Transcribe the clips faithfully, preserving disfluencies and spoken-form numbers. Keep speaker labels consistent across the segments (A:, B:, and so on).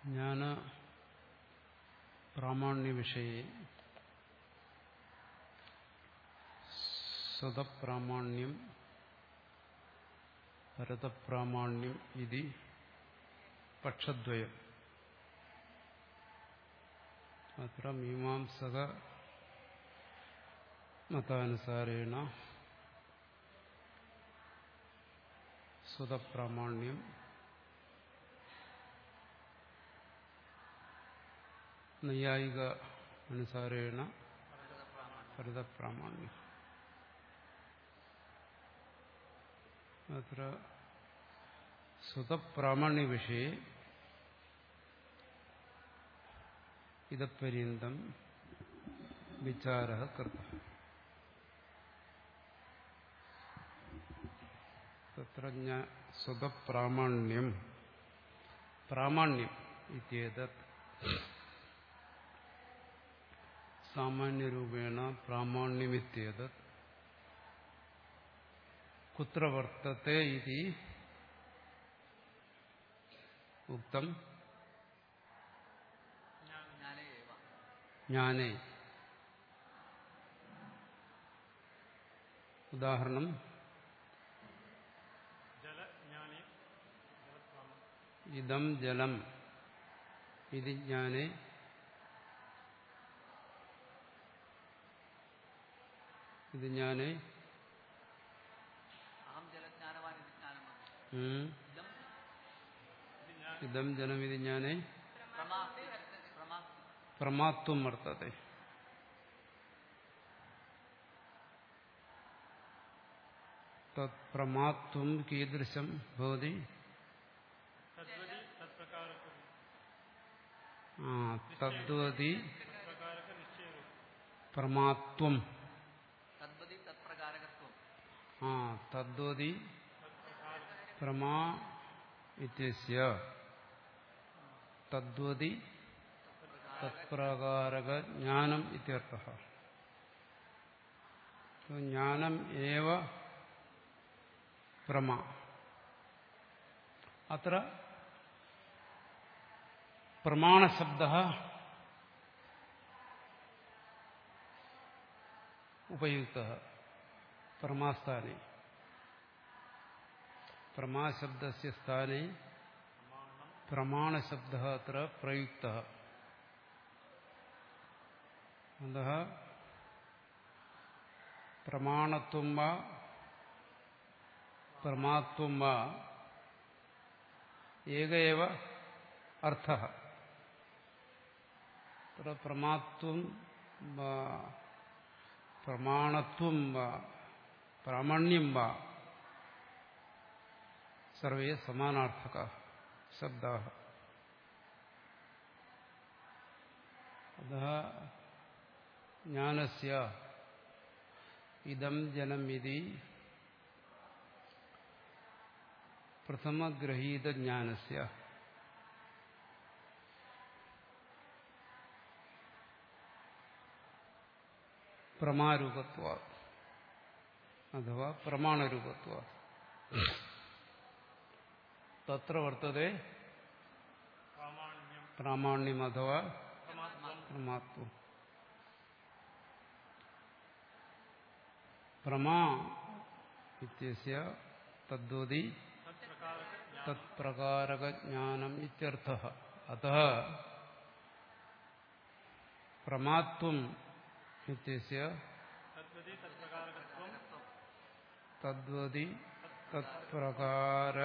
A: ജ്ഞാന പ്രാമാണ്യ വിഷയെ സ്വതപ്രാമാണ്യം പരതപ്രാമാണ്യം ഇതി പക്ഷദ്വയം. അത്ര മീമാംസക മതാനുസാരേണ സ്വതപ്രാമാണ്യം നൈയായിക അനുസാരേണ പരതപ്രാമാണ്യം. അത്ര സ്വതപ്രാമാണ്യ വിഷയെ ഇതപര്യന്തം വിചാരഃ കൃതഃ. തത്ര സ്വതപ്രാമാണ്യം പ്രാമാണ്യം ഇത്യേതത് സാമാന്യരൂപേണ പ്രാമാണ്യമിത്യേതത് കുത്ര വർത്തത്തെ ഇതി ഉക്തം ജ്ഞാനേ. ഉദാഹരണം ഇദം ജലം ഇതി ജ്ഞാനേ ഇത് ജ്ഞാനേ ഇദം ജലം ഇത് ജ്ഞാനേ പ്രമാത്വം വർത്തത്തെ. തത് പ്രമാത്വം കീദൃശം ഭവതി? തദ്വതി പ്രമാത്വം ആ തദ്വതി പ്രമാ ഇത്യസ്യ തദ്വതി തത്പ്രകാരക ജ്ഞാനം ഇത്യർത്ഥഃ. ജ്ഞാനം ഏവ പ്രമാ. അത്ര പ്രമാണശബ്ദഃ ഉപയുക്തഃ പ്രമാസ്ഥാനെ. പ്രമാശബ്ദസ്യ സ്ഥാനെ പ്രമാണശബ്ദഃ അത്ര പ്രയുക്തഃ. അതഃ പ്രമാണത്വം വാ പ്രമാത്വം വാ ഏക ഏവ അർത്ഥഃ. അത്ര പ്രമാത്വം വാ പ്രമാണത്വം വാ പ്രാമാണ്യം വാ സർവേ സമാനാർത്ഥകാഃ ശബ്ദാഃ. അതഃ ജ്ഞാനസ്യ ഇദം ജലമിതി പ്രഥമഗ്രഹീതജ്ഞാനസ്യ പ്രമാരൂപത്വാത് അഥവാ പ്രമാണരൂപത്വാത് തത്ര വർത്തതേ പ്രാമാണ്യം അഥവാ പ്രമാത്വം. പ്രമാ ഇത്യസ്യ തദ്വതി തത്പ്രകാരക ജ്ഞാനം ഇത്യർത്ഥഃ. അതഃ പ്രമാത്വം ഇത്യസ്യ തദ്വതി തത്പ്രകാര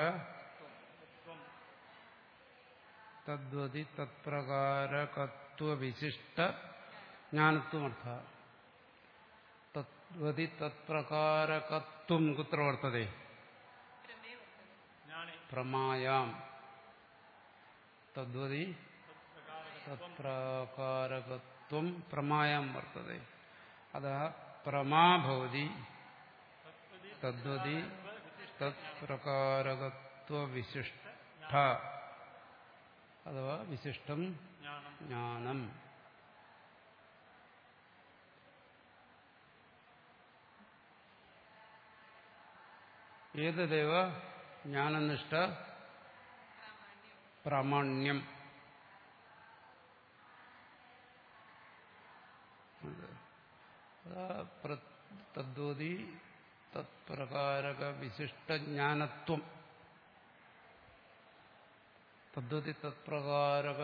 A: തദ്വതി തത്പ്രകാരകത്വവിശിഷ്ട ജ്ഞാനത്വമർത്ഥഃ. തദ്വതി തത്പ്രകാരകത്വം കുത്ര വർത്തതേ? പ്രമായാം. തദ്വതി തത്പ്രകാരകത്വം പ്രമായാം വർത്തതേ. അതഃ പ്രമാ ഭവതി തദ്വതി തത്പ്രകാരകത്വവിശിഷ്ട അഥവാ വിശിഷ്ടം ജ്ഞാനം. ഏതദേവ ജ്ഞാനനിഷ്ഠ പ്രാമാണ്യം തദ്വതി തത്പ്രകാരക വിശിഷ്ടജ്ഞാനത്വം തദ്വതി തത്പ്രകാരക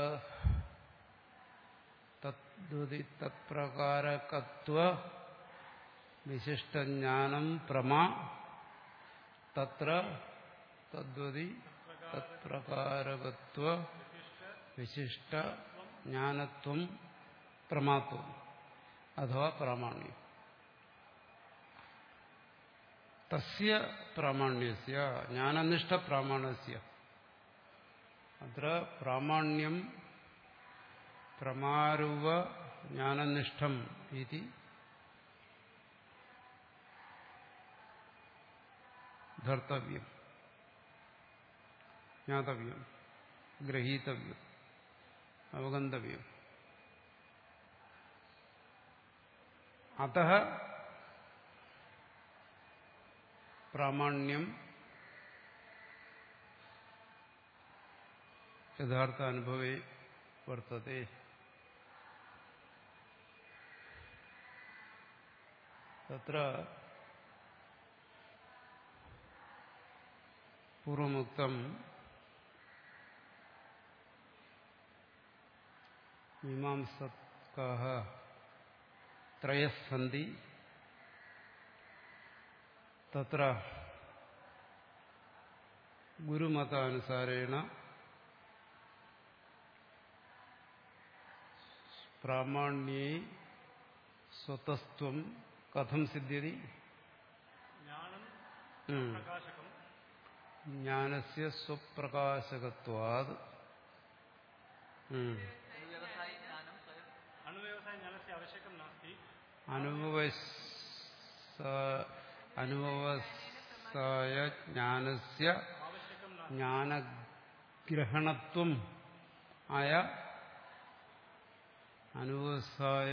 A: തദ്വതി തത്പ്രകാരകത്വ വിശിഷ്ടജ്ഞാനം പ്രമാ തത്ര തദ്വതി തത്പ്രകാരകത്വ വിശിഷ്ട ജ്ഞാനത്വം പ്രമാത്വം അഥവാ പ്രാമാണ്യം. തസ്യ പ്രാമാണ്യസ്യ ജ്ഞാനനിഷ്ഠ പ്രാമാണ്യസ്യ അത്ര പ്രാമാണ്യം പ്രമാരൂപ ജ്ഞാനനിഷ്ഠം ഇതി ധർത്തവ്യം ജ്ഞാതവ്യം ഗ്രഹീതവ്യം അവഗന്തവ്യം. അതഃ പ്രാമാണ്യം യഥാർത്ഥ അനുഭവേ വർത്തത്തെ. തത്ര പൂർവമുക്തം മീമാംസകാഃ ത്രയഃ സന്തി തത്ര ഗുരുമതാനുസാരേണ പ്രാമാണ്യേ സ്വതസ്ത്വം കഥം സിദ്ധ്യതി? ജ്ഞാനസ്യ സ്വപ്രകാശകത്വാത് അനുഭവസായ ജ്ഞാനസ്യ ജ്ഞാനഗ്രഹണത്വം ആയ അനുഭവസായ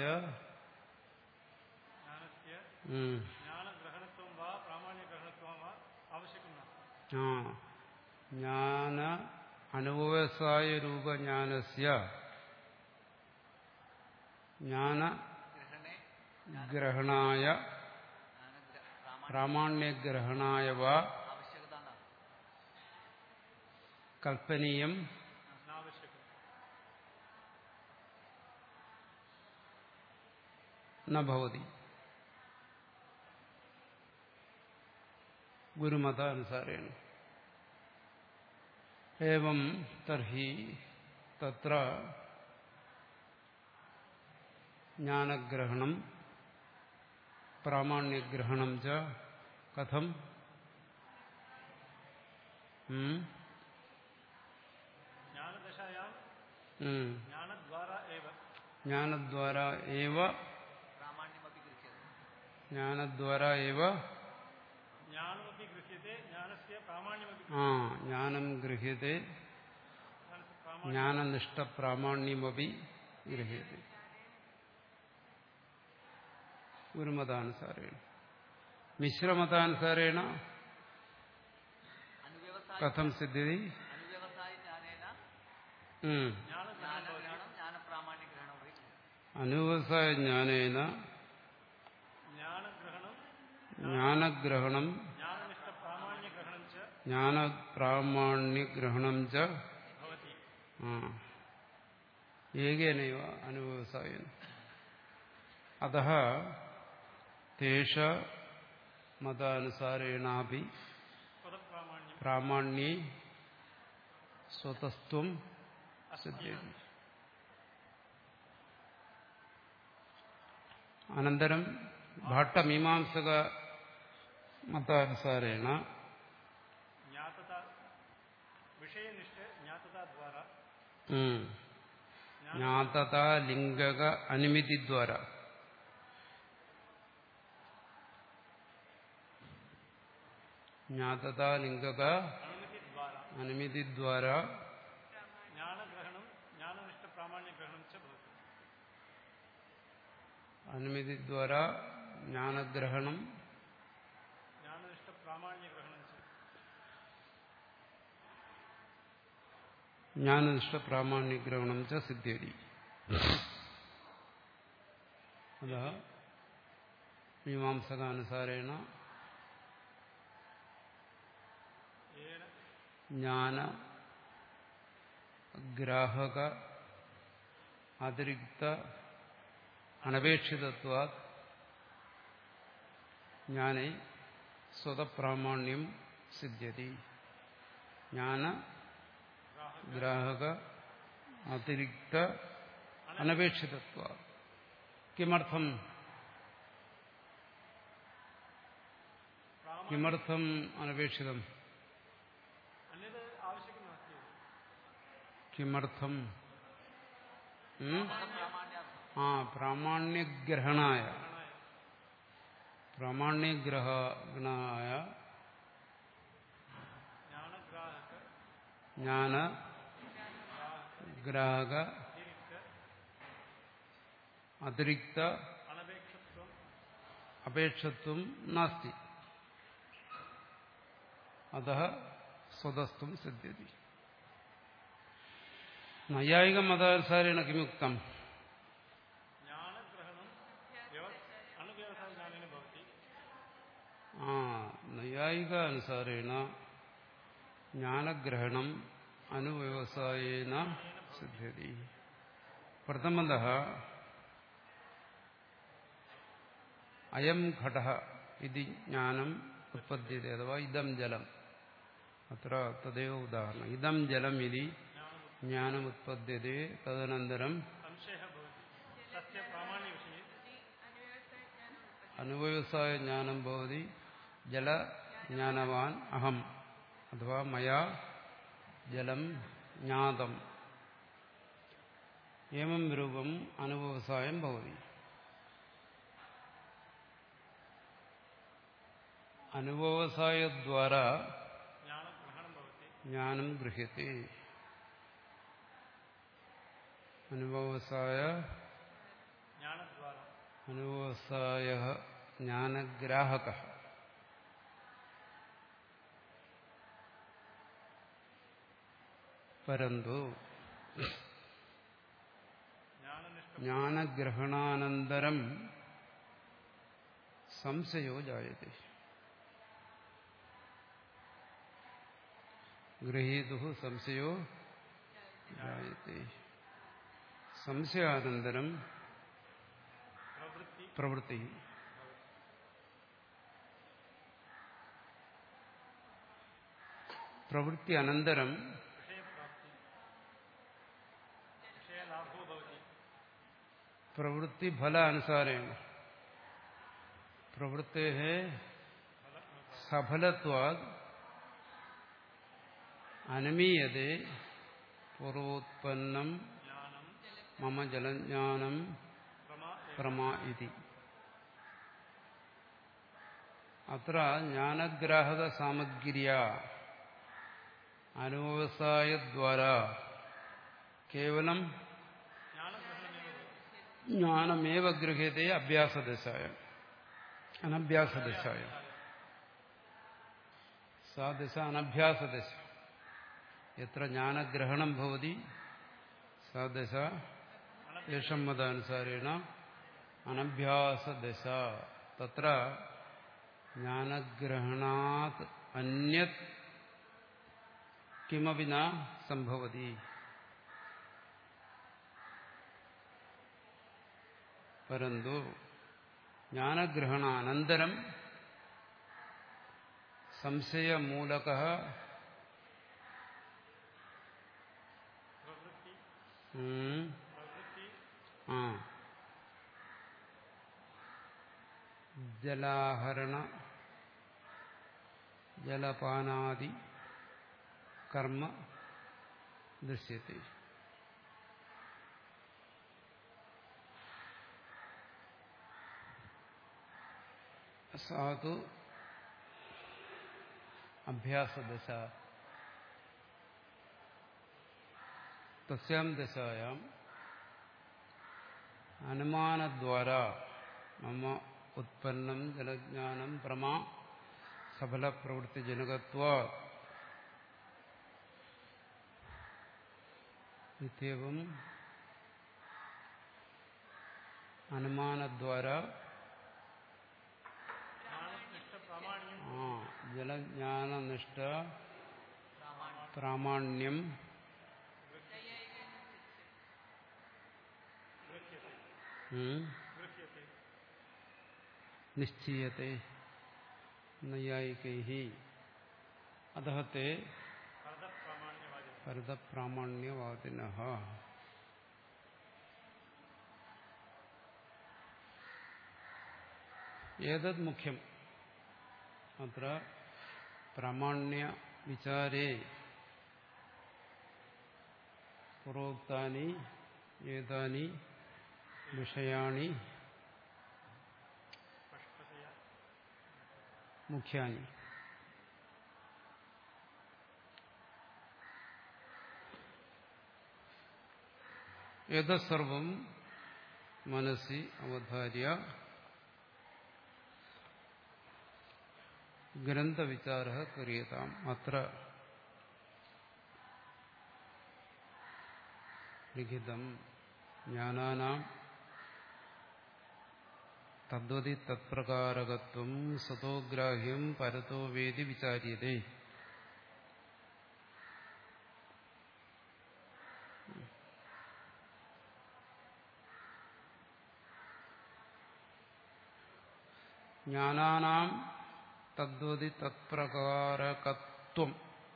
A: ജ്ഞാന അനുഭവസായ രൂപജ്ഞാനസ്യ ജ്ഞാന ഗ്രഹണായ പ്രാമാണ്യഗ്രഹണായ വാ കൽപ്പനീയം ന ഭവതി ഗുരുമതാനുസാരേണ. ഏവം തർഹി തത്ര ജ്ഞാനഗ്രഹണം പ്രാമാണ്യഗ്രഹണം ച കഥം ജ്ഞാനദ്വാരാ ഏവ ജ്ഞാനദ്വാരാ ഏവ ജ്ഞാനം ഗൃഹ്യത്തെ ജ്ഞാനനിഷ്ഠ പ്രാമാണ്യമപി ഗൃഹ്യത്തെ ഗുരുമതാനുസാരേണ. മിശ്രമതാനുസാരേണ കഥം സിദ്ധ്യതി? അനുവ്യവസായ ജ്ഞാനേന ജ്ഞാനഗ്രഹണം ജ്ഞാനപ്രാമാണ്യഗ്രഹണം ച ഏകേനൈവ അനുവ്യവസായേന. അതഃ തേഷ മതാനുസാരേണാപി പ്രാമാണ്യേ സ്വതസ്ത്വം സിദ്ധ്യതി. അനന്തരം ഭാട്ടമീമാംസക മതാനുസാരേണ ജ്ഞാതത ലിംഗക അനുമിതിദ്വാര ജ്ഞാതത ലിംഗക അനുമിതിദ്വാര അനുമിതിദ്വാര ജ്ഞാനഗ്രഹണം ജ്ഞാനനിഷ്ഠ പ്രാമാണ്യഗ്രഹണം ച സിദ്ധ്യതി. മീമാംസകാനുസാരേണ ജ്ഞാന ഗ്രാഹക അതിരിക്ത അനപേക്ഷിതത്വാ ജ്ഞാനേ സ്വതപ്രാമാണ്യം സിദ്ധ്യതി. ജ്ഞാന ഗ്രാഹക അതിരിക്ത അനപേക്ഷിതത്വാ. കിമർത്ഥം കിമർത്ഥം അനപേക്ഷിതം? കിമർത്ഥം? ആ പ്രാമാണ്യഗ്രഹണായ പ്രാമാണ്യഗ്രഹണായ ജ്ഞാന ഗ്രാഹക അതിരിക്ത അപേക്ഷത്വം നാസ്തി. അതഃ സ്വതസ്ത്വം സിദ്ധ്യതി. നൈയായിക മതാനുസാരേണ കിമുക്തം? ആ നൈയായിക അനുസാരേണ ജ്ഞാനഗ്രഹണം അനുവ്യവസായേന സിദ്ധ്യതി. പ്രഥമതഃ അയം ഘടഃ ഇതി ജ്ഞാനം ഉത്പദ്യത്തെ അഥവാ ഇദം ജലം. അത്ര തദൈവ ഉദാഹരണം. ഇദം ജലം ഇതി ജ്ഞാനം ഉത്പദ്യത്തെ. തദനന്തരം അനുവ്യവസായ ജ്ഞാനം ഭവതി. ജലജ്ഞാനവാൻ അഹം അഥവാ മയാ ജലം ജ്ഞാതം. ഏവം രൂപം അനുവ്യവസായം ഭവതി. അനുവ്യവസായദ്വാരാ ജ്ഞാനം ഗൃഹ്യത്തെ. അനുവ്യവസായ അനുവ്യവസായ ജ്ഞാനഗ്രാഹകഃ. പരന്തു ജ്ഞാനഗ്രഹണാനന്തരം സംശയോ ജായത്തെ. ഗൃഹീതുഃ സംശയോ ജായത്തെ. സംശയാനന്തരം പ്രവൃത്തി. പ്രവൃത്തി അനന്തരം പ്രവൃത്തി ഫല അനുസാരേണ പ്രവൃത്തേഃ സഫലത്വാദ് അനുമീയതേ പൂർവോത്പന്നം മമ ജലജ്ഞാനം പ്രമാ ഇതി. അത്ര ജ്ഞാനഗ്രാഹക സാമഗ്ര്യാ അനുവ്യവസായദ്വാരാ കേവലം ജ്ഞാനമേവ ഗൃഹ്യത്തെ അഭ്യാസദശായം അനഭ്യാസദശായം. സാ ദശ അനഭ്യാസദശ. എത്ര ജ്ഞാനഗ്രഹണം ഭവതി സാ ദശ യേഷം മതാനുസാരേണ അനഭ്യാസദശ. തത്ര ജ്ഞാനഗ്രഹണാത് അന്യത് കിമപി ന സംഭവതി. പരന്തു ജ്ഞാനഗ്രഹണാനന്തരം സംശയമൂലകഃ ആ ജലാഹരണ ജലപാനാദി കർമ്മ ദൃശ്യത്തെ. സാധു അഭ്യാസദശ. തസ്യാം ദശായാം അനുമാനദ്വാരാ മമ ഉത്പന്നം ജലജ്ഞാനം പ്രമാ സഫലപ്രവൃത്തിജനകത്വാത് ഇത്യവും അനുമാനദ്വാരാ ആ ജലജ്ഞാനനിഷ്ഠ പ്രാമാണ്യം നിശ്ചയത്തെ നൈയായികൈ അധത്തെ പരതപ്രാമാണ്യവാദിനഃ. ഏതത് മുഖ്യം അത്ര പ്രാമാണ്യ വിചാരേ പൂർവോക്താനി ഏതാനി വിഷയാണി മുഖ്യാനി. ഏതസർവം മനസി അവധാര്യ ഗ്രന്ഥവിചാരഃ ക്രിയതാം. അത്ര ലിഖിതം ജ്ഞാനാനാം തദ്വതി തത്പ്രകാരകത്വം സ്വതോഗ്രാഹ്യം പരതോ വേദി വിചാര്യതേ. ജ്ഞാനാനാം തദ്വതി തത്പ്രകാരകത്വം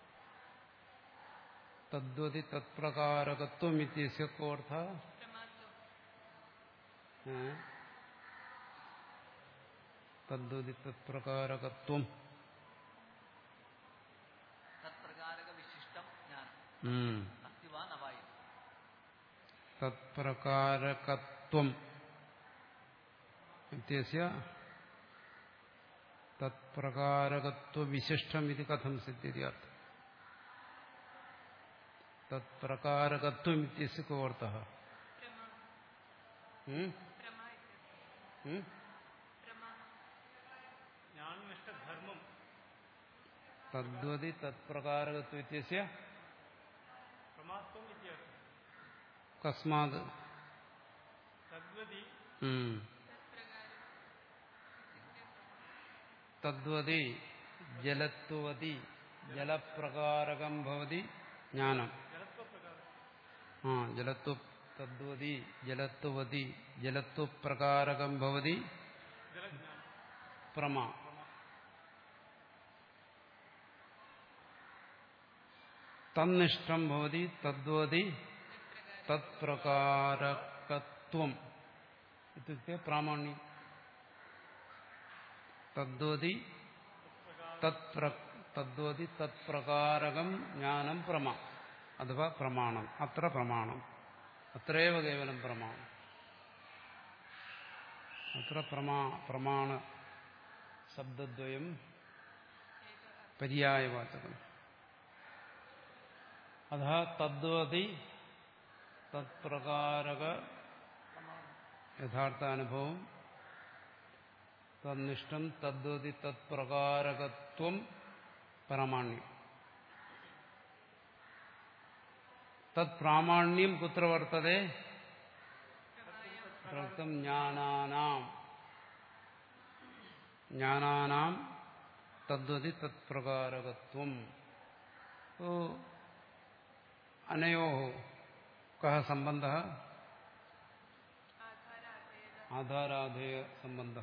A: തദ്വതി തത്പ്രകാരകത്വം ഇത്യസ്യ കോർത്ഥ തദ്വതി തത്പ്രകാരകത്വം തത്പ്രകാരകത്വം ഇത്യസ്യ തത്പ്രകാരകത്വവിശിഷ്ടം ഇത് കഥം സിദ്ധ്യതി അർത്ഥം. തത്പ്രകാരകത്വം ഇത്യസ്യ കോർത്ഥഃ തദ്വതി തത്പ്രകാരകത്വം ഇത്യസ്യ കസ്മാത് തദ്വതി ജലത്വതി ജലപ്രകാരകം ഭവതി ജ്ഞാനം. ആ ജലത്വ തദ്വതി ജലത്വതി ജലത്വപ്രകാരകം ഭവതി പ്രമാ. തന്നിഷ്ടം ഭവതി തദ്വതി തത്പ്രകാരകത്വം ഇത്യുക്തെ പ്രാമാണ്യം. തദ്വതി തദ്വതി തത്പ്രകാരകം ജ്ഞാനം പ്രമാ അഥവാ പ്രമാണം. അത്ര പ്രമാണം അത്രേവ കേവലം പ്രമാണം. അത്ര പ്രമാ പ്രമാണ ശബ്ദദ്വയം പര്യായവാചകം. അഥ തദ്വതി തത്പ്രകാരക യഥാർത്ഥാനുഭവം തന്നിഷ്ടം തദ്വതി തത്പ്രകാരകത്വം പ്രാമാണ്യം. തത്പ്രാമാണ്യം കുത്ര വർത്തതേ പ്രവൃത്തം ജ്ഞാനാനാം ജ്ഞാനാനാം തദ്വതി തത്പ്രകാരകത്വം. അനയോഃ കഃ സംബന്ധഃ ആധാരാധേയ സംബന്ധഃ.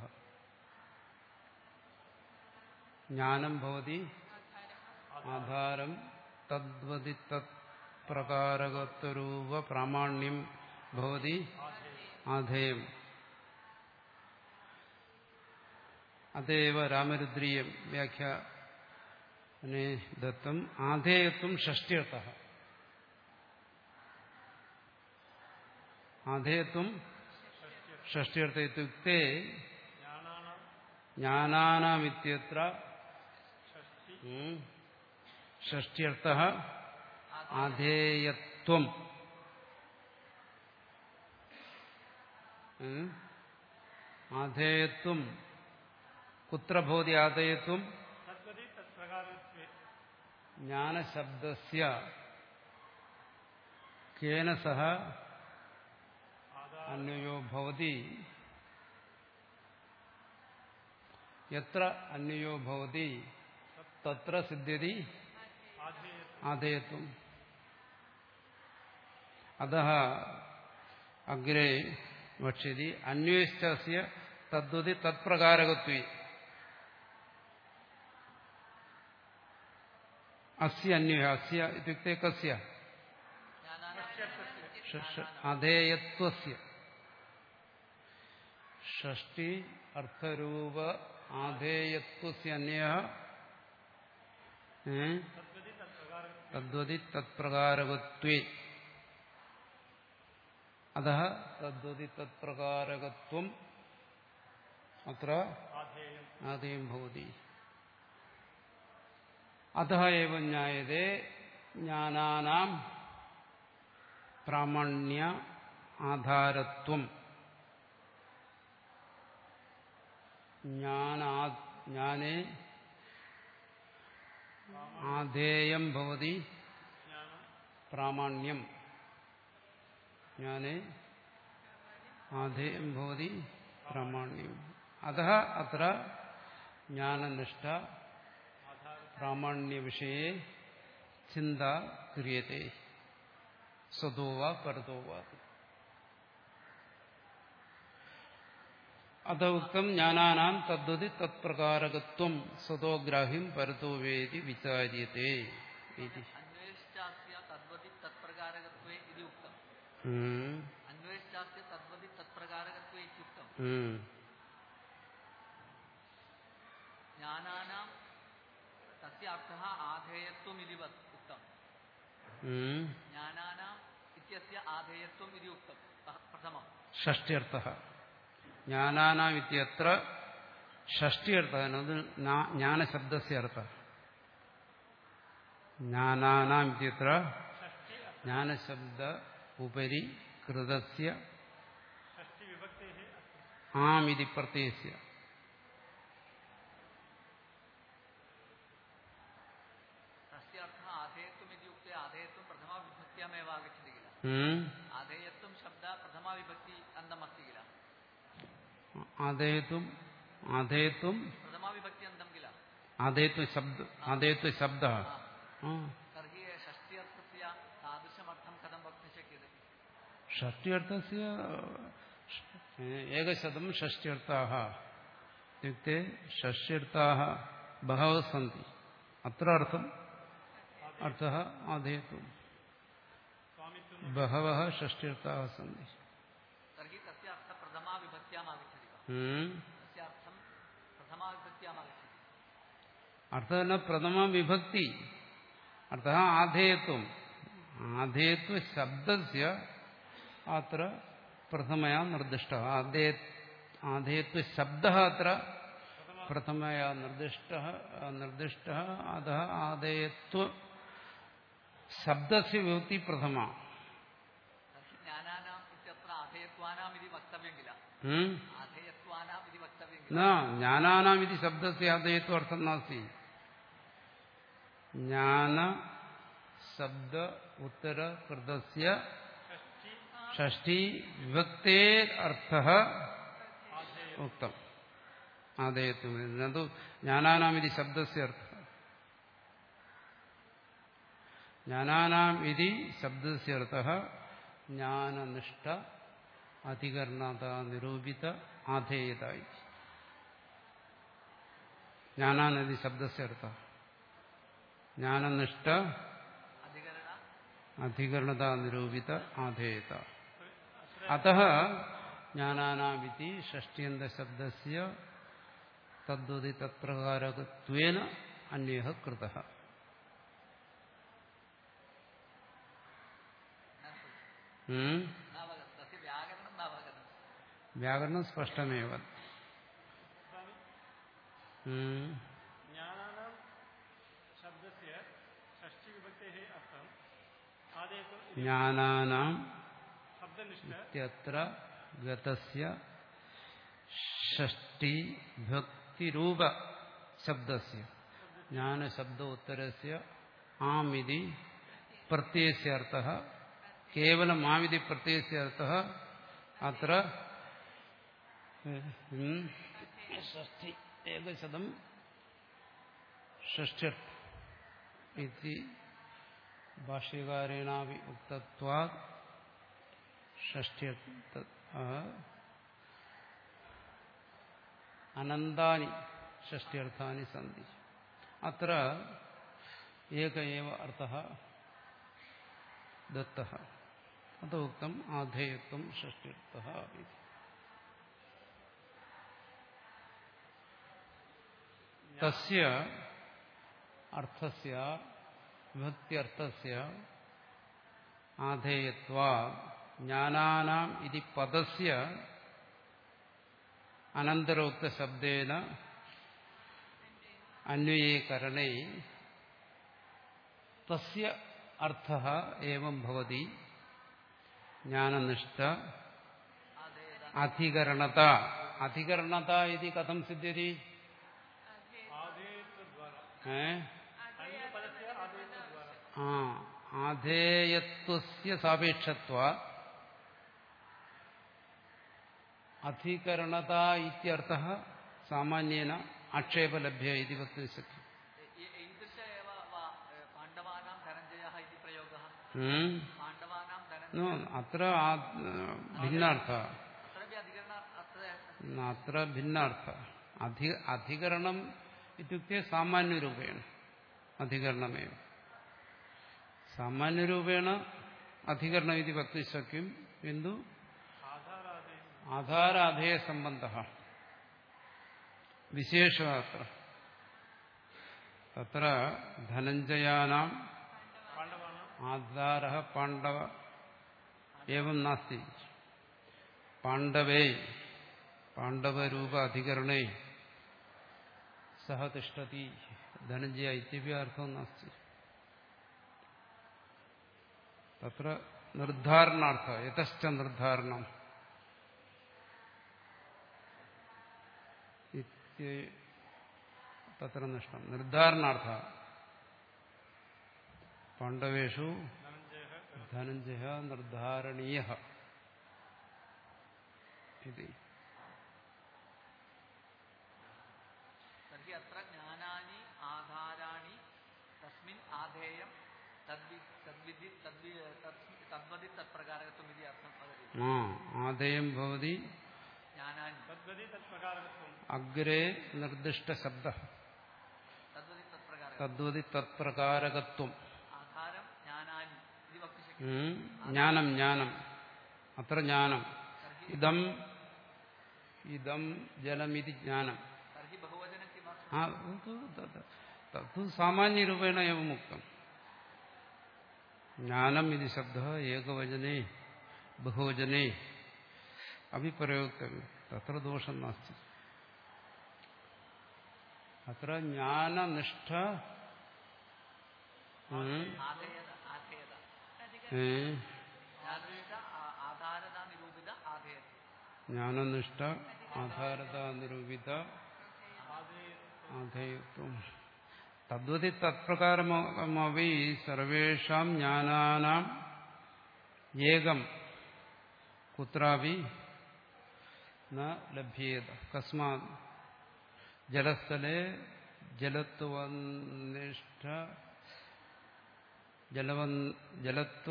A: ജ്ഞാനം ഭവതി ആധാരം തദ്വതി തത്പ്രകാരകത്വരൂപ പ്രാമാണ്യം ഭവതി ആധേയം. അതേവ രാമരുദ്രീയം വ്യാഖ്യാനെ ദത്തം ആധേയത്വം ഷഷ്ട്യർത്ഥഃ. ആധേയത്വം ഷഷ്ട്യർത്ഥ ഇത്യുക്തേ ജ്ഞാനാനാമിത്യത്ര ഷഷ്ട്യർത്ഥഃ ആധേയത്വം. ആധേയത്വം കുത്ര ഭവതി ആധേയത്വം ജ്ഞാനശബ്ദസ്യ കേന സഹ അന്വയോ ഭവതി യത്ര അന്യോ ഭവതി തത്ര സിദ്ധ്യതി ആധേയത്വം. അതഃ അഗ്രേ വക്ഷ്യതി അന്വേഷ്ടസ്യ തദ്വതി തത്പ്രകാരകത്വേ. അസ്യ അന്വയ അസ്യ ഇത്യുക്തേ കസ്യ അധേയത്വസ്യ ഷഷ്ടി അർത്ഥരൂപ ആധേയത്വസ്യ അന്വയഃ തദ്വതി തത്പ്രകാരകത്വേ. അതഃ തദ്വതി തത്പ്രകാരകത്വം അത്ര ആധേയം ഭവതി. അതഃ ഏവ ജ്ഞായതേ ജ്ഞാനാനാം പ്രാമാണ്യ ആധാരത്വം. ജ്ഞാനേ ആധേയം ഭവതി പ്രാമാണ്യം. ജ്ഞാനേ ആധേയം ഭവതി പ്രാമാണ്യം. അതഃ അത്ര ജ്ഞാനനിഷ്ഠ പ്രാമാണ്യവിഷയെ ചിന്ത ക്രിയത്തെ സ്വതോ വാ പരതോ വാ. അത ഉക്തം ജ്ഞാനാനാം തദ്വതി തത്പ്രകാരകത്വം സ്വതോഗ്രാഹ്യം പരതോ വേതി വിചാര്യത്തെ.
B: ജ്ഞാനാനാം തസ്യ അർത്ഥഃ ആധേയത്വം ഇതി ഉക്തം. ജ്ഞാനാനാം ഇത്യസ്യ ആധേയത്വം ഇതി ഉക്തം പ്രഥമം.
A: ഷഷ്ട്യർത്ഥഃ ജ്ഞാനാനാം ഇത്യത്ര ഷഷ്ട്യർത്ഥഃ ജ്ഞാനശബ്ദസ്യ അർത്ഥഃ. ജ്ഞാനാനാം ഇത്യത്ര ജ്ഞാനശബ്ദ ഉപരി കൃതസ്യ ആമിതി പ്രത്യയസ്യ.
B: ആധേയത്വം ശബ്ദ പ്രഥമാ വിഭക്തി അന്തമസ്തി കില.
A: ആധേയത്വം ആധേയത്വം
B: പ്രഥമാ വിഭക്തി അന്തം കില.
A: ആധേയത്വ ശബ്ദ ആധേയത്വ ശബ്ദഃ.
B: തർഹി ഷഷ്ട്യർത്ഥസ്യ താദൃശമർത്ഥം കഥം വക്തും ശക്യത്തെ?
A: ഷഷ്ട്യർത്ഥസ്യ ഏകശതം ഷഷ്ട്യർത്ഥാഃ ഇത്യുക്തേ ഷഷ്ട്യർത്ഥാഃ ബഹവഃ സന്തി. അത്ര അർത്ഥം അർത്ഥഃ ആധേയത്വം ബഹവഃ ഷഷ്ട്യർത്ഥാഃ സന്തി.
B: തർഹി തസ്യ അർത്ഥ പ്രഥമാ വിഭക്ത്യാം ആഗച്ഛതി. തസ്യ അർത്ഥം പ്രഥമാ വിഭക്ത്യാം ആഗച്ഛതി.
A: അർത്ഥം പ്രഥമ വിഭക്തി അർത്ഥഃ ആധേയത്വം. ആധേയത്വ ശബ്ദസ്യ അത്ര പ്രഥമയാ നിർദ്ദിഷ്ടഃ. ആധേയത്വ ശബ്ദഃ അത്ര പ്രഥമയാ നിർദ്ദിഷ്ടഃ നിർദ്ദിഷ്ടഃ. അതഃ ആധേയത്വ ശബ്ദസ്യ വിഭക്തി പ്രഥമ.
B: ജ്ഞാനാനാം ഇത്യത്ര ആധേയത്വാനാം ഇതി വക്തവ്യം കില. ആധേയത്വാനാം ഇതി വക്തവ്യം കില.
A: ന ജ്ഞാനാനാം ഇതി ശബ്ദസ്യ ആധേയത്വ അർത്ഥം നാസ്തി. ജ്ഞാന ശബ്ദ ഉത്തര കൃതസ്യ ഷഷ്ഠി വിഭക്തേ അർത്ഥഃ ഉക്തം ആധേയത്വം. നതു ജ്ഞാനാനാം ഇതി ശബ്ദസ്യ അർത്ഥഃ. ജ്ഞാനാനാം ഇതി ശബ്ദസ്യ അർത്ഥഃ ജ്ഞാനനിഷ്ഠ അധികരണത നിരൂപിത ആധേയത. ജ്ഞാനാനതി ശബ്ദസ്യ അർത്ഥഃ ജ്ഞാനനിഷ്ഠ അധികരണത നിരൂപിത ആധേയത. അതഃ ജ്ഞാനാനാമിതി ഷഷ്ട്യന്ത ശബ്ദസ്യ തദ്വതി തത്പ്രകാരകത്വേന അന്വയഃ കൃതഃ. വ്യാകരണം സ്പഷ്ടമേവ. ജ്ഞാനാനാം ഇത്യത്ര ഗതസ്യ ഷഷ്ടി ഭക്തിരൂപ ശബ്ദസ്യ ജ്ഞാനശബ്ദ ഉത്തരസ്യ ആമിതി പ്രത്യയസ്യ അർത്ഥഃ കേവലം ആമിതി പ്രത്യയസ്യ അർത്ഥഃ അത്ര ഷഷ്ടി ഏകശതം ഷഷ്ഠ്യർത്ഥ ഇതി ഭാഷ്യകാരേണാപി ഉക്തത്വാത് ഷഷ്ഠ്യർത്ഥ അനന്താനി ഷഷ്ഠ്യർത്ഥാനി സന്തി. അത്ര ഏക ഏവ അർത്ഥഃ ദത്തഃ അത ഉക്തം ആധേയത്വം ഷഷ്ഠ്യർത്ഥഃ ഇതി. തസ്യ അർത്ഥസ്യ വിഭക്ത്യർത്ഥസ്യ ആധേയത്വാത് ജ്ഞാനാനാം ഇതി പദസ്യ അനന്തരോക്ത ശബ്ദേന അന്വയീകരണേ തസ്യ അർത്ഥഃ ഏവം ഭവതി ജ്ഞാനനിഷ്ഠ അധികരണത. അധികരണത ഇതി കഥം സിദ്ധ്യതി? ആ ആധേയത്വസ്യ സാപേക്ഷത്വാത് അധികരണത ഇത്യർത്ഥഃ സാമാന്യേന ആക്ഷേപലഭ്യ ഇതി വക്തും ശക്യം. അത്ര ഭിന്നാർത്ഥ അത്ര ഭിന്നാർത്ഥ. അധികരണം ഇത്യുക്തെ സാമാന്യരൂപേണ അധികരണമേവ. സാമാന്യരൂപേണ അധികരണം ഇത് വക്തും ശക്യം. കിന്തു ആധാരാധേയ സംബന്ധ വിശേഷ അത്ര തത്ര ധനഞ്ജയാനാം ആധാരഃ പാണ്ഡവ ഏവം നാസ്തി. പാണ്ഡവേ പാണ്ഡവരൂപ അധികരണേ സഹ തിഷ്ഠതി ധനഞ്ജയ ഇത്യപി അർത്ഥം നാസ്തി. തത്ര നിർദ്ധാരണാർത്ഥ യതശ്ച നിർദ്ധാരണം തത്ര നഷ്ടം. നിർദ്ധാരണാർത്ഥ പാണ്ഡവേഷു ധനഞ്ജയ നിർദ്ധാരണീയഃ ഇതി.
B: തർഹി അത്ര ജ്ഞാനാനി ആധാരാണി തസ്മിൻ ആധേയം തദ്വിധി തദ്വതി തത്പ്രകാരകത്വം ഇതി അർത്ഥം.
A: ആ ആധേയം ഭവതി
B: ജ്ഞാനാനി
A: അഗ്രേ നിർദ്ദിഷ്ട ശബ്ദ തദ്വതി തത്പ്രകാരകത്വം.
B: ആധാരം ജ്ഞാനാനി ഇതി വക്തും ശക്യം.
A: ജ്ഞാനം ജ്ഞാനം അത്ര ജ്ഞാനം. ഇദം ഇദം ജലമിതി ജ്ഞാനം.
B: തർഹി ബഹുവചനം കിമർത്ഥം?
A: ആ തത് സാമാന്യരൂപേണ ഏവ മുക്തം. ജ്ഞാനം ഇതി ശബ്ദഃ ഏകവചനേ ബഹുവചനേ അപി പ്രയോക്തവ്യം. തത്ര ദോഷം നാസ്തി. അത്ര ജ്ഞാനനിഷ്ഠ
B: ആധേയത ആധേയത ആധാരത നിരൂപിത ആധേയത
A: ജ്ഞാനനിഷ്ഠ ആധാരത നിരൂപിത ആധേയത്വം. തദ്വതി തത്പ്രകാരമവി സർവേഷാം ജ്ഞാനാനാം ഏകം കുത്രാപി ന ലഭ്യേത. കസ്മാത് ജലസ്ഥലേ ജലത്വനിഷ്ഠ ജലത്വ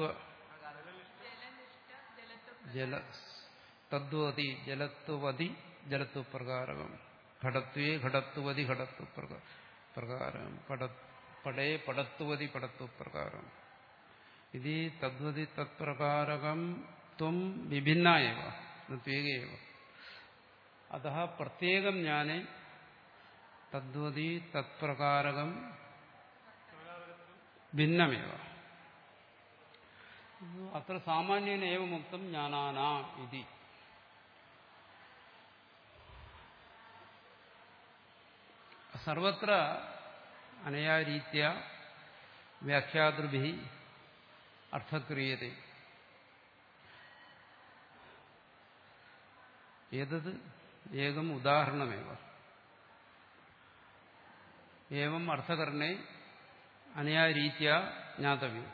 A: ജല തദ്വതി ജലത്വതി ജലത്വപ്രകാരകം. ഘടത്വേ ഘടത്വതി ഘടത്വപ്രകാരം. പടേ പടത്വതി പടത്വപ്രകാരം. ഇത് തദ്വതി തത്പ്രകാരകം ത്വം വിഭിന്ന ഏവ ത്വേകേവ. അതഃ പ്രത്യേകം ജ്ഞാനേ തദ്വതി തത്പ്രകാരകം ഭിന്നമേവ. അത്ര സാമാന്യേന ഏവ മുക്തം ജ്ഞാനാനാ ഇതി. സർവത്ര അനയാ രീതിയാ വ്യാഖ്യാതൃഭിः അർത്ഥക്രിയത്തെ. ഏതത് ഏകം ഉദാഹരണമേവ. ഏവം അർത്ഥകരണേ അനയാ രീതിയാ ജ്ഞാതവ്യം.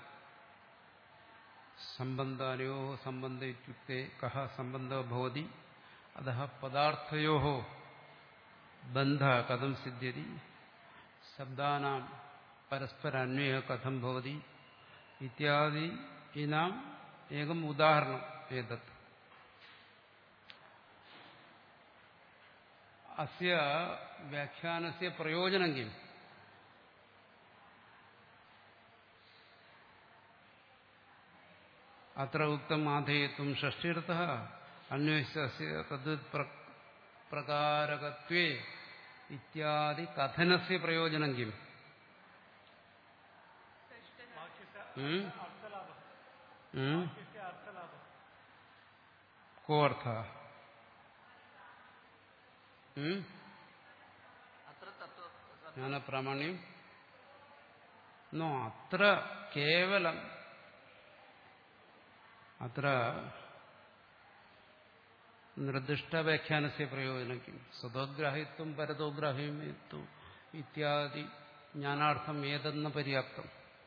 A: സംബന്ധാനയോः സംബന്ധ ഇത്യുക്തേ കः സംബന്ധः ഭവതി. അതः പദാർത്ഥയോः ബന്ധ കഥം സിദ്ധ്യതി, ശബ്ദാനാം പരസ്പര അന്വയ കഥം ഭവതി ഇത്യാദി ഇനാം ഏകം ഉദാഹരണം ഏതത്. അസ്യ വ്യാഖ്യാനസ്യ പ്രയോജനം കിം? അത്ര ഉക്തം ആധേയത്വം ഷഷ്ഠീർത്ഥഃ അന്വേഷസ്യ തദ്വിത് പ്രകാരകത്വേ ഇത്യാദി കഥനസ്യ പ്രയോജനം കിം? കോ അർത്ഥഃ? ജ്ഞാനപ്രാമാണ്യം നോ അത്ര കേവലം അത്ര നിർദ്ദിഷ്ടവ്യാഖ്യാനസ്യ പ്രയോജനം കിം? സ്വതോഗ്രാഹിത്വം പരതോഗ്രാഹ്യത്വം ഇത്യാദി ജ്ഞാനാർത്ഥം ഏതെന്ന പര്യാപ്തം.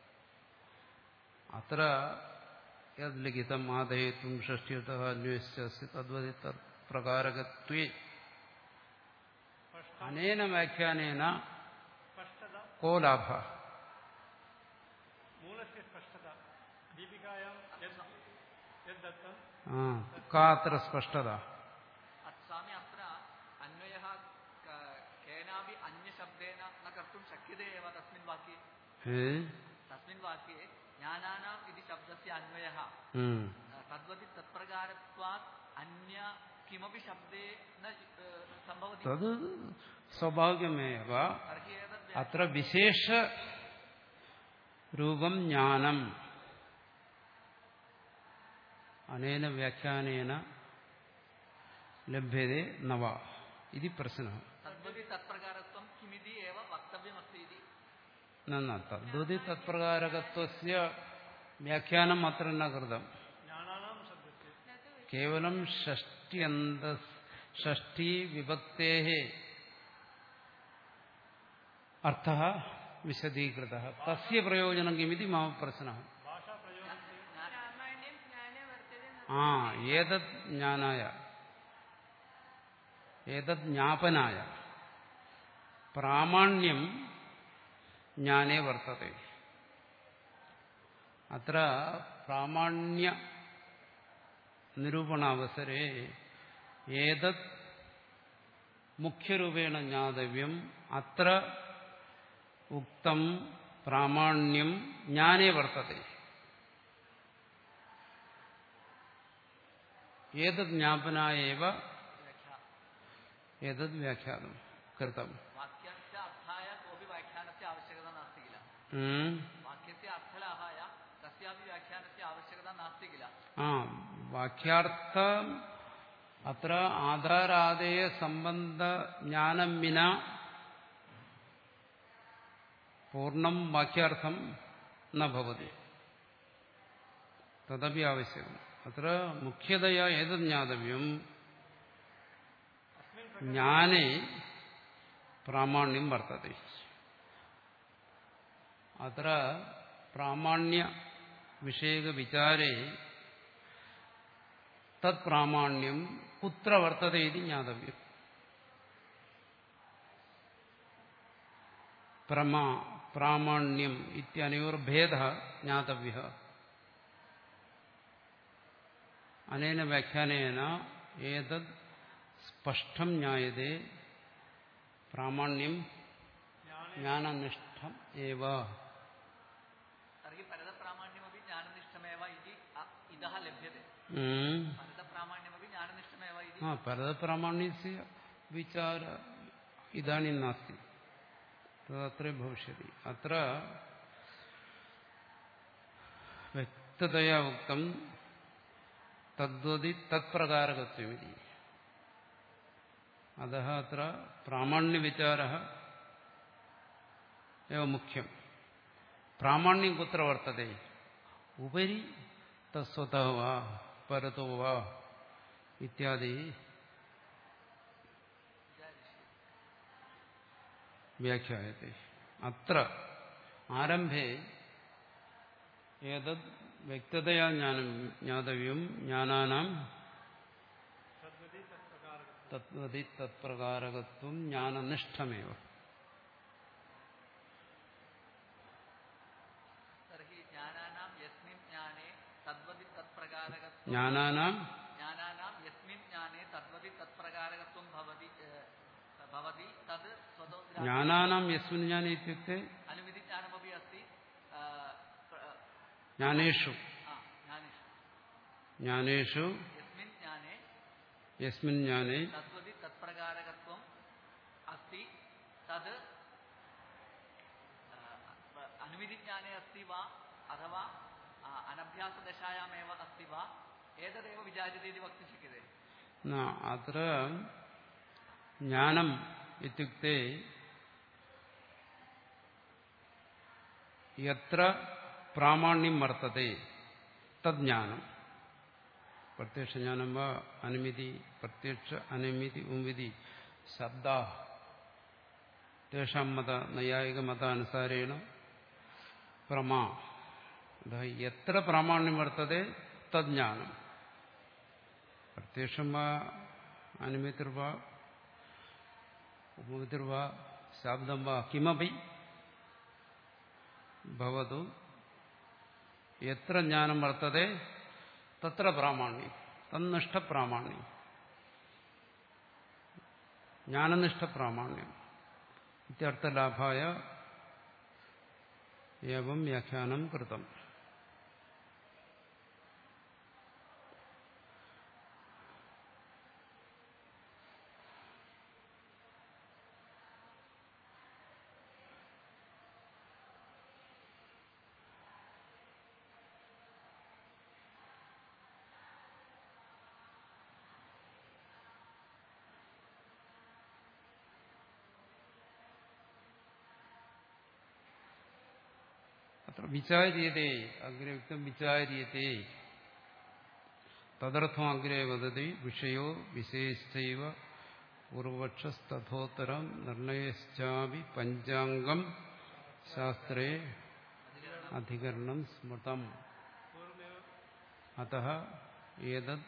A: അത്ര യത് ലിഖിതം ആധേയത്വം ഷഷ്ഠീർത്ഥഃ അന്വേഷിച്ച തദ്വതി പ്രകാരകത്വേ അനേന വ്യാഖ്യാനേന കോ ലാഭഃ? കാത്ര സ്പഷ്ടത?
B: സ്വാമി അത്ര അന്വയഃ കേനാപി അന്യശബ്ദേന ന കർത്തും ശക്യതേ ഏവ തസ്മിൻ വാക്യേ. തസ്മിൻ വാക്യേ ജ്ഞാനാനാം ഇതി ശബ്ദസ്യ അന്വയഃ തദ്വതി തത്പ്രകാരത്വാത് അന്യ കിമപി ശബ്ദേ ന സംഭവതി.
A: തത് സ്വാഭാവികമേവ. അത്ര വിശേഷ രൂപം ജ്ഞാനം അനേന വ്യാഖ്യാനേന ലഭ്യതേ നവ ഇതി പ്രശ്നഃ.
B: തദ്വതി തത്പ്രകാരത്വം കിമിതി ഏവ വക്തവ്യമസ്തി ഇതി.
A: നന്ന തദ്വതി തത്പ്രകാരകത്വസ്യ വ്യാഖ്യാനം അത്ര ന കൃതം. കേവലം ഷഷ്ട്യന്ത ഷഷ്ഠി വിഭക്തേഃ അർത്ഥഃ വിശദീകൃതഃ. തസ്യ പ്രയോജനം കിമിതി മമ പ്രശ്നഃ. ആ ഏതത് ജ്ഞാനായ ഏതത് ജ്ഞാപനായ പ്രാമാണ്യം ജ്ഞാനേ വർത്തത്തെ. അത്ര പ്രാമാണ്യ നിരൂപണാവസരേ ഏതത് മുഖ്യരൂപേണ ജ്ഞാതവ്യം അത്ര ഉക്തം പ്രാമാണ്യം ജ്ഞാനേ വർത്തത്തെ. ഏതത് ജ്ഞാപനായ ഏവ ഏതത് വ്യാഖ്യാനം കൃതം.
B: വാക്യസ്യ അർത്ഥായ കോപി വ്യാഖ്യാനസ്യ ആവശ്യകത നാസ്തി കില. വാക്യസ്യ അർത്ഥലാഹായ കസ്യാപി വ്യാഖ്യാനസ്യ ആവശ്യകത നാസ്തി കില.
A: ആ വാക്യാർത്ഥം അത്ര ആധാരാദേയ സംബന്ധ ജ്ഞാനം വിന പൂർണ്ണം വാക്യാർത്ഥം ന ഭവതി. തദപി ആവശ്യം. അത്ര മുഖ്യതയാ ഏതത് ജ്ഞാതവ്യം ജ്ഞാനേ പ്രാമാണ്യം വർത്തത്തെ. അത്ര പ്രാമാണ്യ വിഷയക വിചാരേ തത് പ്രാമാണ്യം കുത്ര വർത്തത്തെ ഇതി ജ്ഞാതവ്യം. പ്രമാ പ്രാമാണ്യം ഇത്യനയോർഭേദഃ ജ്ഞാതവ്യഃ. അനേന വ്യാഖ്യാനേന ഏതത് സ്പഷ്ടം ജ്ഞായതേ പ്രാമാണ്യം ജ്ഞാനനിഷ്ഠം ഏവ.
B: തർഹി പരതപ്രാമാണ്യമപി ജ്ഞാനനിഷ്ഠമേവ ഇതി ഇതഃ ലഭ്യത്തെ. പരതപ്രാമാണ്യമപി ജ്ഞാനനിഷ്ഠമേവ ഇതി.
A: ആ പരതപ്രാമാണ്യസ്യ വിചാര ഇദാനീം നാസ്തി. തദത്രേ ഭവിഷ്യതി. അത്ര വ്യക്തതയാ ഉക്തം തദ്വതി തത്പ്രകാരകത്വമിതി. അതഃ അത്ര പ്രാമാണ്യവിചാരഃ ഏവ മുഖ്യം. പ്രാമാണ്യം കുത്ര വർത്തത്തെ? ഉപരി തസ്വതഃ വാ പരതോ വാ ഇത്യാദി വ്യാഖ്യായത്തെ. അത്ര ആരംഭേ ഏതത് വ്യക്തതയാ ജ്ഞാനം ജ്ഞാതവ്യം ജ്ഞാനാനാം തദ്വതി തത്പ്രകാരകത്വം ജ്ഞാനനിഷ്ഠമേവ. ജ്ഞാനാനാം ജ്ഞാനാനാം യസ്മിൻ ജ്ഞാനേ ഇത്യുക്തേ ജ്ഞാനേഷു ജ്ഞാനേഷു യസ്മിൻ ജ്ഞാനേ
B: തത്പ്രകാരകത്വം അസ്തി തത് അനുവിധിജ്ഞാനേ അസ്തി വാ അഥവാ അനഭ്യാസദശായാമേവ അസ്തി വാ ഏതദേവ വിചാര്യതേ ഇതി വക്തും ശക്യതേ.
A: അത്ര ജ്ഞാനം ഇത്യുക്തേ യത്ര പ്രാമാണ്യം വർത്തതേ തജ്ഞാനം. പ്രത്യക്ഷജ്ഞാനം വാ അനുമിതി പ്രത്യക്ഷ അനുമിതി ഉമിതി ശബ്ദാ തേഷാം മത നൈയായിക മതാനുസാരേണ പ്രമാ എത്ര പ്രാമാണ്യം വർത്തതേ തജ്ഞാനം. പ്രത്യക്ഷം വാ അനുമിതിർവാ ഉപമിതിർവാ ശബ്ദം വാ കിമപി ഭവതു എത്ര ജ്ഞാനം വർത്തതേ തത്ര പ്രാമാണ്യം തന്നിഷ്ഠ പ്രാമാണ്യം ജ്ഞാനനിഷ്ഠ പ്രാമാണ്യം ഇത്യർത്ഥലാഭായ ഏവം വ്യാഖ്യാനം കൃതം. വിചാര്യതേ അഗ്രയുക്തം വിചാര്യതേ തദർത്ഥം അഗ്രേ വദതി വിഷയോ വിശേഷൈവ പൂർവപക്ഷസ്തഥോത്തരം നിർണയശ്ചാപി പഞ്ചാംഗം ശാസ്ത്രേ അധികരണം സ്മൃതം അതഃ ഏതദ്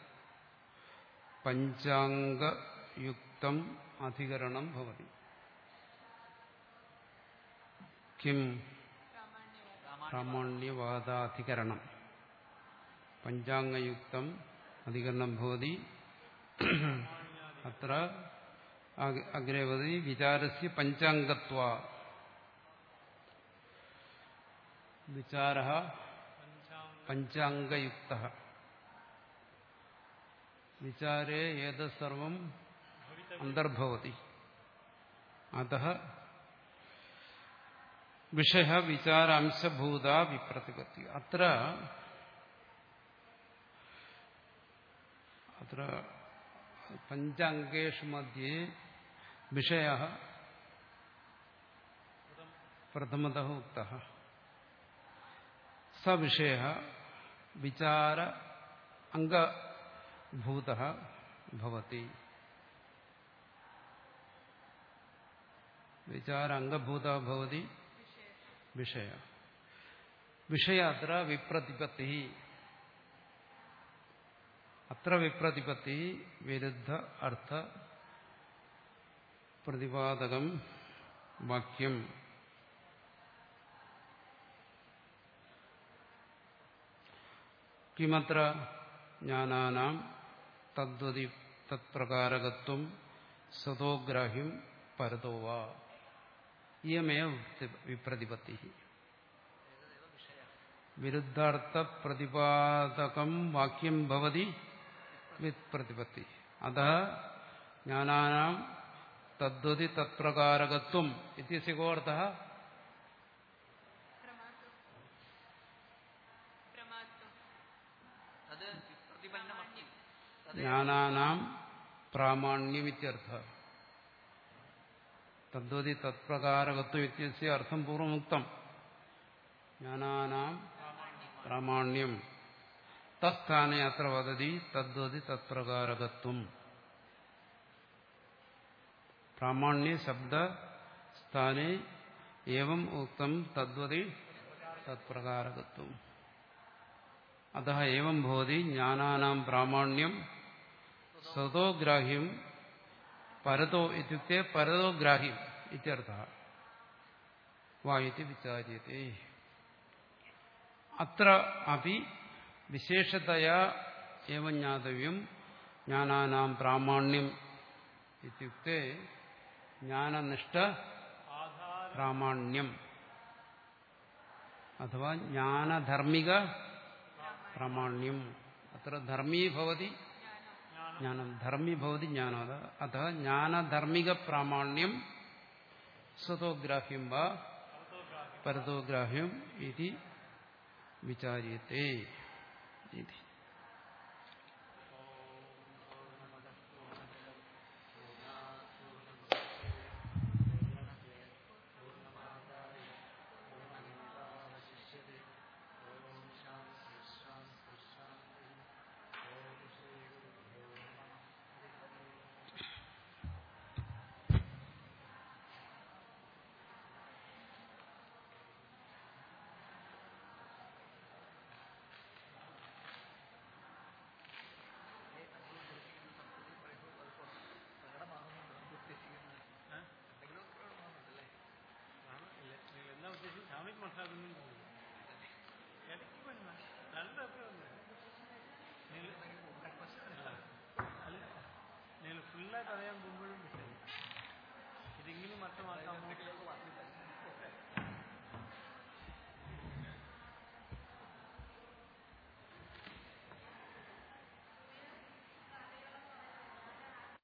A: പഞ്ചാംഗയുക്തം അധികരണം ഭവതി. കിം പ്രാമാണ്യവാദാധികരണം പഞ്ചാംഗയുക്തം അധികരണം ഭവതി. അത്ര അഗ്രേ വദതി വിചാരസ്യ പഞ്ചാംഗത്വാ വിചാരഃ പഞ്ചാംഗയുക്തഃ വിചാരേ ഏതത് സർവം അന്തർഭവതി. അതഃ വിഷയ വിചാരാംശഭൂത വിപ്രതിപത്തി. അത്ര അത്ര പഞ്ചാംഗേഷു മധ്യേ വിഷയഃ പ്രഥമതഃ ഉക്തഃ. സ വിഷയഃ വിചാര അംഗഭൂതഃ ഭവതി. വിചാര അംഗഭൂതഃ ഭവതി വിഷയ. വിഷയ അത്ര വിപ്രതിപത്തി. അത്ര വിപ്രതിപത്തി വിരുദ്ധ അർത്ഥ പ്രതിപാദകം വാക്യം. കിമത്ര ജ്ഞാനാനാം തദ്വതി തത്പ്രകാരകത്വം സ്വതോഗ്രാഹ്യം പരതോ വാ. ഇയമേവ വിപ്രതിപത്തി. വിരുദ്ധാർത്ഥ പ്രതിപാദകം വാക്യം ഭവതി വിപ്രതിപത്തി. അതഃ ജ്ഞാനാനാം തദ്വതി തത്പ്രകാരകത്വം ഇത്യസ്യ കോ അർത്ഥഃ? ജ്ഞാനാനാം പ്രാമാണ്യമിത്യർത്ഥഃ. തദ്വതി തത്പ്രകാരകത്വം ഇത്യസ്യ അർത്ഥം പൂർവമുക്തം. ജ്ഞാനാനാം പ്രാമാണ്യം തസ്ഥാനെ അത്ര വദതി തദ്വതി തത്പ്രകാരകത്വം. പ്രാമാണ്യ ശബ്ദ സ്ഥാനെ ഏവം ഉക്തം തദ്വതി തത്പ്രകാരകത്വം. അതഃ ഏവം ഭവതി ജ്ഞാനാനാം പ്രാമാണ്യം സ്വതോഗ്രാഹ്യം പരതോ ഇത്യുക്തെ പരതോ ഗ്രാഹ്യം ഇത്യർത്ഥഃ വാ ഇതി വിചാര്യത്തെ. അത്ര അപി വിശേഷതയാ ഏവം ജ്ഞാതവ്യം ജ്ഞാനാനാം പ്രാമാണ്യം ഇത്യുക്തെ ജ്ഞാനനിഷ്ഠ പ്രാമാണ്യം അഥവാ ജ്ഞാനധർമ്മിക പ്രാമാണ്യം. അത്ര ധർമ്മീ ഭവതി ജ്ഞാനം, ധർമ്മി ഭവതി ജ്ഞാനം. അത ജ്ഞാനധർമ്മിക പ്രാമാണ്യം സ്വതോഗ്രാഹ്യം വാ പരതോഗ്രാഹ്യം ഇതി വിചാര്യത്തെ.
C: నేను ఫుల్గా కదయం గుంబులు మిస్ అయ్యి ఇది ఇంగిని మొత్తం